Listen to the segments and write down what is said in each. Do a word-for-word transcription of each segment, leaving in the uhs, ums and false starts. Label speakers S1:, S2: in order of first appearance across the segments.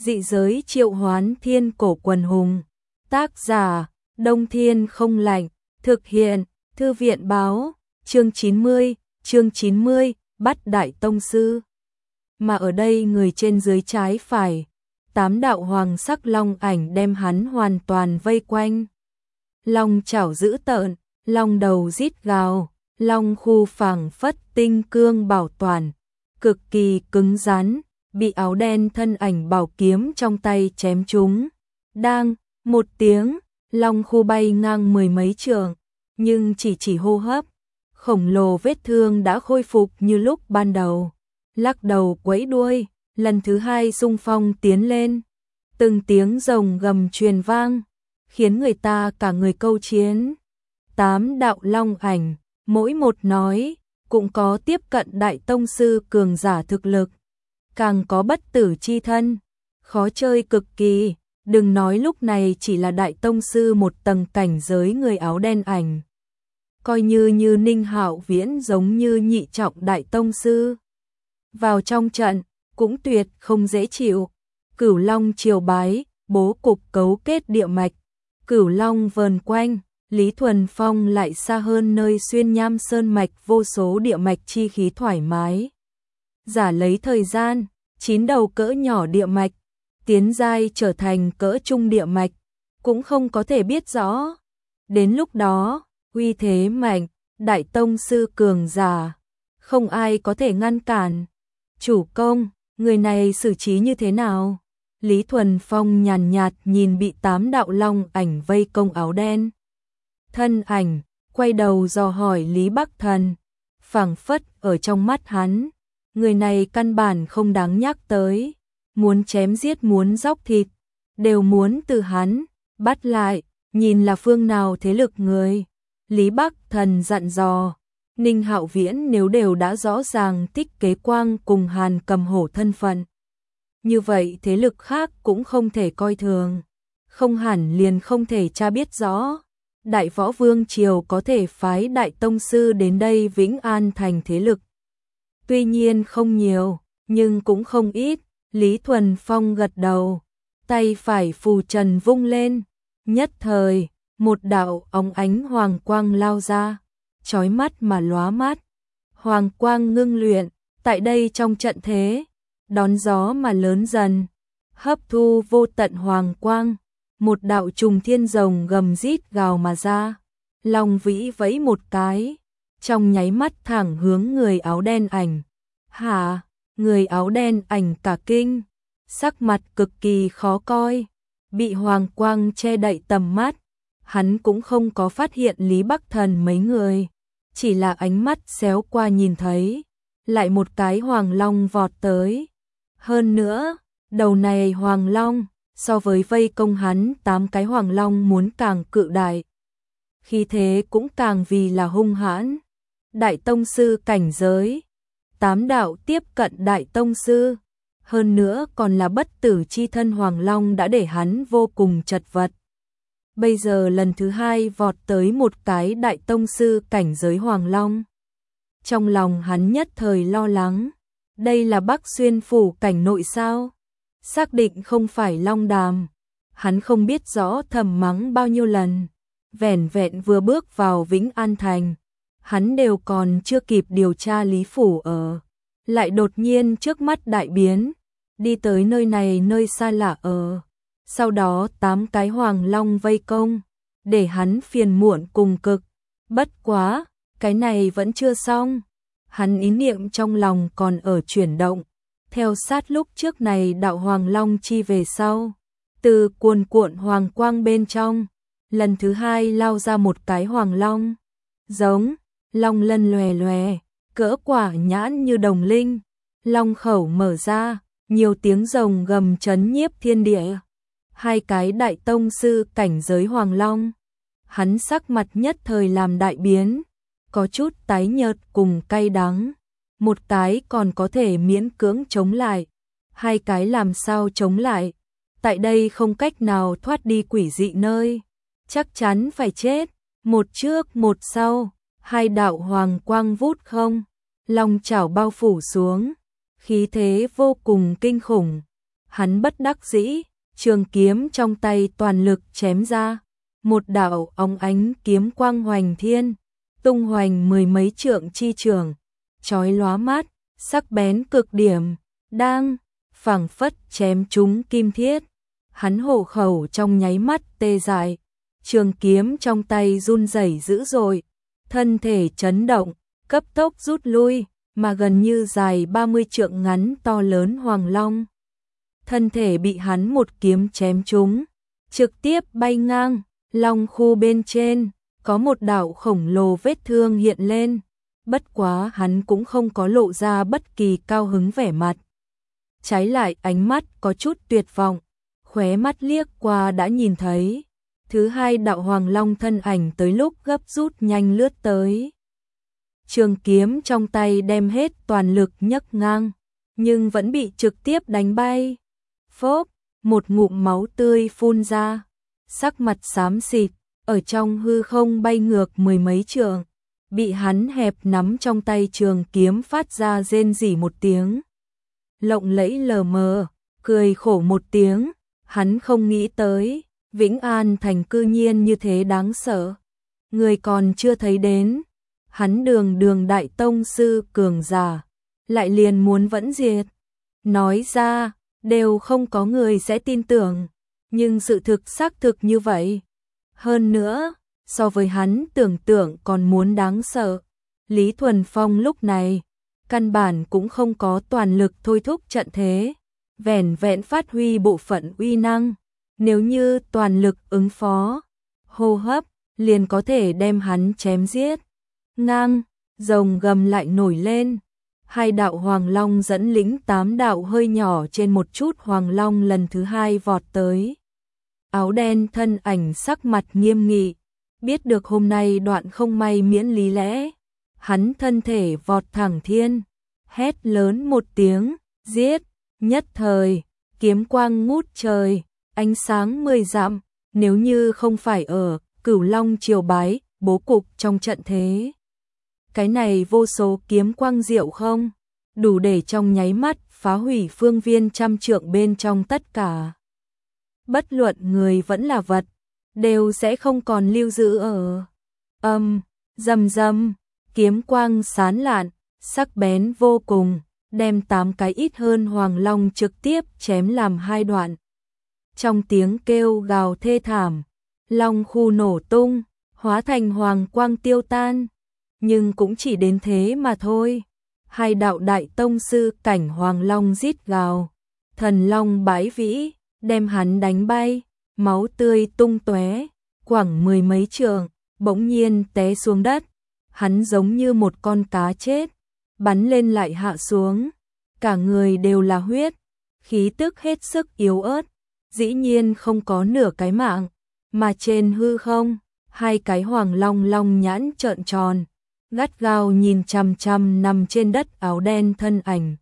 S1: Dị giới triệu hoán thiên cổ quần hùng. Tác giả, Đông Thiên không lạnh. Thực hiện, Thư viện báo. Chương chín mươi, chương chín mươi, bắt đại tông sư. Mà ở đây người trên dưới trái phải, tám đạo hoàng sắc long ảnh đem hắn hoàn toàn vây quanh. Long chảo dữ tợn, long đầu rít gào, long khu phảng phất tinh cương bảo toàn, cực kỳ cứng rắn, bị áo đen thân ảnh bảo kiếm trong tay chém trúng. Đang, một tiếng, long khu bay ngang mười mấy trượng, nhưng chỉ chỉ hô hấp, khổng lồ vết thương đã khôi phục như lúc ban đầu. Lắc đầu quẫy đuôi, lần thứ hai xung phong tiến lên. Từng tiếng rồng gầm truyền vang, khiến người ta cả người câu chiến. Tám đạo long ảnh, mỗi một nói, cũng có tiếp cận đại tông sư cường giả thực lực, càng có bất tử chi thân, khó chơi cực kỳ. Đừng nói lúc này chỉ là đại tông sư một tầng cảnh giới người áo đen ảnh. Coi như như Ninh Hạo Viễn giống như nhị trọng đại tông sư. Vào trong trận, cũng tuyệt không dễ chịu. Cửu Long triều bái, bố cục cấu kết địa mạch. Cửu Long vờn quanh, Lý Thuần Phong lại xa hơn nơi xuyên nham sơn mạch vô số địa mạch chi khí thoải mái. Giả lấy thời gian, chín đầu cỡ nhỏ địa mạch, tiến giai trở thành cỡ trung địa mạch, cũng không có thể biết rõ. Đến lúc đó, uy thế mạnh, đại tông sư cường giả, không ai có thể ngăn cản. Chủ công, người này xử trí như thế nào? Lý Thuần Phong nhàn nhạt nhìn bị tám đạo long ảnh vây công áo đen. Thân ảnh, quay đầu dò hỏi Lý Bắc Thần, phảng phất ở trong mắt hắn. Người này căn bản không đáng nhắc tới, muốn chém giết muốn dóc thịt, đều muốn từ hắn, bắt lại, nhìn là phương nào thế lực người. Lý Bắc Thần dặn dò, Ninh Hạo Viễn nếu đều đã rõ ràng Tích Kế Quang cùng Hàn Cầm Hổ thân phận. Như vậy thế lực khác cũng không thể coi thường, không hẳn liền không thể tra biết rõ. Đại Võ Vương Triều có thể phái đại tông sư đến đây Vĩnh An thành thế lực. Tuy nhiên không nhiều, nhưng cũng không ít. Lý Thuần Phong gật đầu, tay phải phù trần vung lên, nhất thời, một đạo óng ánh hoàng quang lao ra, chói mắt mà lóa mắt. Hoàng quang ngưng luyện, tại đây trong trận thế, đón gió mà lớn dần, hấp thu vô tận hoàng quang, một đạo trùng thiên rồng gầm rít gào mà ra. Long vĩ vẫy một cái, trong nháy mắt thẳng hướng người áo đen ảnh. Hả? Người áo đen ảnh cả kinh, sắc mặt cực kỳ khó coi, bị hoàng quang che đậy tầm mắt. Hắn cũng không có phát hiện Lý Bắc Thần mấy người, chỉ là ánh mắt xéo qua nhìn thấy, lại một cái hoàng long vọt tới. Hơn nữa, đầu này hoàng long, so với vây công hắn tám cái hoàng long muốn càng cự đại. Khí thế cũng càng vì là hung hãn. Đại tông sư cảnh giới, tám đạo tiếp cận đại tông sư, hơn nữa còn là bất tử chi thân hoàng long đã để hắn vô cùng chật vật. Bây giờ lần thứ hai vọt tới một cái đại tông sư cảnh giới hoàng long. Trong lòng hắn nhất thời lo lắng, đây là Bắc Xuyên phủ cảnh nội sao? Xác định không phải Long Đàm. Hắn không biết rõ thầm mắng bao nhiêu lần, vẻn vẹn vừa bước vào Vĩnh An thành, hắn đều còn chưa kịp điều tra Lý phủ ở, lại đột nhiên trước mắt đại biến, đi tới nơi này nơi xa lạ ở. Sau đó tám cái hoàng long vây công, để hắn phiền muộn cùng cực. Bất quá, cái này vẫn chưa xong. Hắn ý niệm trong lòng còn ở chuyển động, theo sát lúc trước này đạo hoàng long chi về sau. Từ cuồn cuộn hoàng quang bên trong, lần thứ hai lao ra một cái hoàng long. Giống, long lân lòe lòe, cỡ quả nhãn như đồng linh. Long khẩu mở ra, nhiều tiếng rồng gầm chấn nhiếp thiên địa. Hai cái đại tông sư cảnh giới hoàng long. Hắn sắc mặt nhất thời làm đại biến, có chút tái nhợt cùng cay đắng. Một cái còn có thể miễn cưỡng chống lại, hai cái làm sao chống lại. Tại đây không cách nào thoát đi quỷ dị nơi, chắc chắn phải chết. Một trước một sau, hai đạo hoàng quang vút không, long chảo bao phủ xuống, khí thế vô cùng kinh khủng. hắn bất đắc dĩ, trường kiếm trong tay toàn lực chém ra, một đạo óng ánh kiếm quang hoành thiên, tung hoành mười mấy trượng chi trường, chói lóa mắt, sắc bén cực điểm, đang phảng phất chém trúng kim thiết. Hắn hổ khẩu trong nháy mắt tê dại, trường kiếm trong tay run rẩy dữ dội, thân thể chấn động, cấp tốc rút lui, mà gần như dài ba mươi trượng ngắn to lớn hoàng long. Thân thể bị hắn một kiếm chém trúng, trực tiếp bay ngang, long khu bên trên, có một đạo khổng lồ vết thương hiện lên, bất quá hắn cũng không có lộ ra bất kỳ cao hứng vẻ mặt. Trái lại ánh mắt có chút tuyệt vọng, khóe mắt liếc qua đã nhìn thấy, thứ hai đạo hoàng long thân ảnh tới lúc gấp rút nhanh lướt tới. Trường kiếm trong tay đem hết toàn lực nhấc ngang, nhưng vẫn bị trực tiếp đánh bay. Phốc, một ngụm máu tươi phun ra, sắc mặt xám xịt, ở trong hư không bay ngược mười mấy trượng, bị hắn hẹp nắm trong tay trường kiếm phát ra rên rỉ một tiếng. Lộng lẫy lờ mờ, cười khổ một tiếng, hắn không nghĩ tới, Vĩnh An thành cư nhiên như thế đáng sợ. Người còn chưa thấy đến, hắn đường đường đại tông sư cường giả, lại liền muốn vẫn diệt. Nói ra, đều không có người sẽ tin tưởng, nhưng sự thực xác thực như vậy. Hơn nữa, so với hắn tưởng tượng còn muốn đáng sợ. Lý Thuần Phong lúc này, căn bản cũng không có toàn lực thôi thúc trận thế, vẻn vẹn phát huy bộ phận uy năng. Nếu như toàn lực ứng phó, hô hấp, liền có thể đem hắn chém giết. Ngang, rồng gầm lại nổi lên. Hai đạo hoàng long dẫn lĩnh tám đạo hơi nhỏ trên một chút hoàng long lần thứ hai vọt tới. Áo đen thân ảnh sắc mặt nghiêm nghị, biết được hôm nay đoạn không may miễn lý lẽ. Hắn thân thể vọt thẳng thiên, hét lớn một tiếng, giết, nhất thời, kiếm quang ngút trời, ánh sáng mười dặm, nếu như không phải ở Cửu Long triều bái, bố cục trong trận thế. Cái này vô số kiếm quang diệu không, đủ để trong nháy mắt phá hủy phương viên trăm trượng bên trong tất cả. Bất luận người vẫn là vật, đều sẽ không còn lưu giữ ở. Âm, um, rầm rầm, kiếm quang sán lạn, sắc bén vô cùng, đem tám cái ít hơn hoàng long trực tiếp chém làm hai đoạn. Trong tiếng kêu gào thê thảm, long khu nổ tung, hóa thành hoàng quang tiêu tan. Nhưng cũng chỉ đến thế mà thôi. Hai đạo đại tông sư cảnh hoàng long rít gào, thần long bái vĩ, đem hắn đánh bay, máu tươi tung tóe, khoảng mười mấy trượng, bỗng nhiên té xuống đất. Hắn giống như một con cá chết, bắn lên lại hạ xuống, cả người đều là huyết, khí tức hết sức yếu ớt, dĩ nhiên không có nửa cái mạng, mà trên hư không, hai cái hoàng long long nhãn trợn tròn, gắt gao nhìn chằm chằm nằm trên đất áo đen thân ảnh.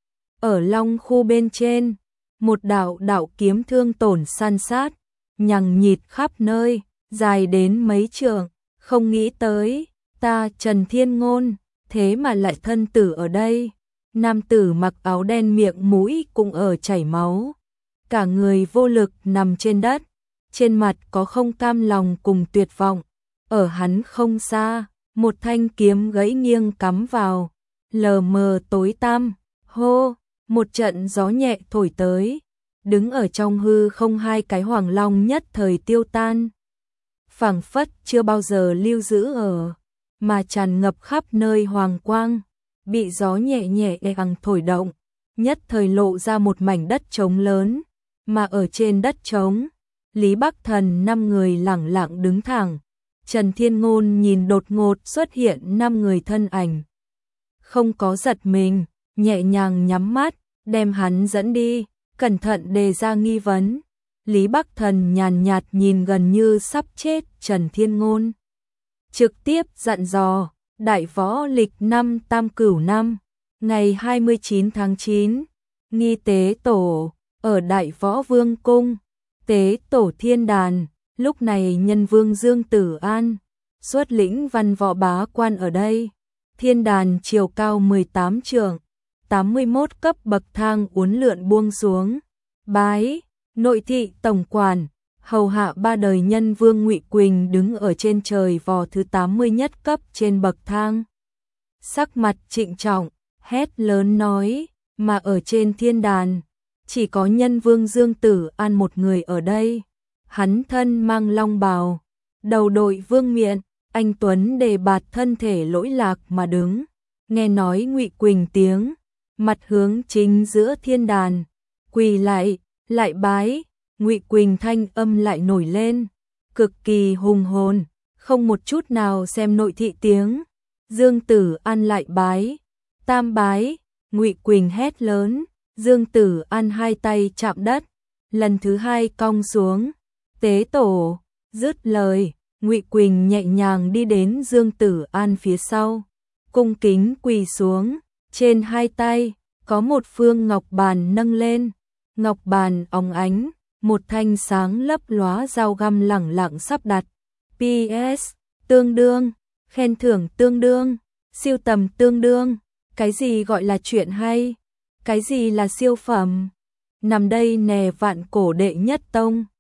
S1: Ở long khu bên trên, một đạo đạo kiếm thương tổn san sát, nhằng nhịt khắp nơi, dài đến mấy trượng, không nghĩ tới, ta Trần Thiên Ngôn, thế mà lại thân tử ở đây. Nam tử mặc áo đen miệng mũi cũng ở chảy máu, cả người vô lực nằm trên đất, trên mặt có không cam lòng cùng tuyệt vọng. Ở hắn không xa, một thanh kiếm gãy nghiêng cắm vào, lờ mờ tối tăm, hô, một trận gió nhẹ thổi tới, đứng ở trong hư không hai cái hoàng long nhất thời tiêu tan. Phảng phất chưa bao giờ lưu giữ ở, mà tràn ngập khắp nơi hoàng quang, bị gió nhẹ nhẹ bằng thổi động, nhất thời lộ ra một mảnh đất trống lớn, mà ở trên đất trống, Lý Bắc Thần năm người lẳng lặng đứng thẳng. Trần Thiên Ngôn nhìn đột ngột xuất hiện năm người thân ảnh, không có giật mình, nhẹ nhàng nhắm mắt, đem hắn dẫn đi, cẩn thận đề ra nghi vấn. Lý Bắc Thần nhàn nhạt nhìn gần như sắp chết Trần Thiên Ngôn, trực tiếp dặn dò, đại võ lịch năm Tam Cửu năm, ngày hai mươi chín tháng chín, nghi tế tổ, ở Đại Võ Vương Cung, tế tổ thiên đàn. Lúc này nhân vương Dương Tử An, xuất lĩnh văn võ bá quan ở đây. Thiên đàn chiều cao mười tám trượng, tám mươi mốt cấp bậc thang uốn lượn buông xuống. bái, nội thị tổng quản, hầu hạ ba đời nhân vương Ngụy Quỳnh đứng ở trên trời vò thứ tám mươi nhất cấp trên bậc thang. Sắc mặt trịnh trọng, hét lớn nói, mà ở trên thiên đàn, chỉ có nhân vương Dương Tử An một người ở đây. Hắn thân mang long bào, đầu đội vương miện, anh tuấn đề bạt, thân thể lỗi lạc mà đứng. Nghe nói Ngụy Quỳnh tiếng, mặt hướng chính giữa thiên đàn, quỳ lại, lại bái. Ngụy Quỳnh thanh âm lại nổi lên, cực kỳ hùng hồn, không một chút nào xem nội thị tiếng. Dương Tử An lại bái, tam bái. Ngụy Quỳnh hét lớn, Dương Tử An hai tay chạm đất, lần thứ hai cong xuống. Tế tổ, dứt lời, Ngụy Quỳnh nhẹ nhàng đi đến Dương Tử An phía sau, cung kính quỳ xuống, trên hai tay có một phương ngọc bàn nâng lên, ngọc bàn óng ánh, một thanh sáng lấp lóa dao găm lẳng lặng sắp đặt. pê ét tương đương, khen thưởng tương đương, siêu tầm tương đương. Cái gì gọi là chuyện hay? Cái gì là siêu phẩm? Nằm đây nè, vạn cổ đệ nhất tông.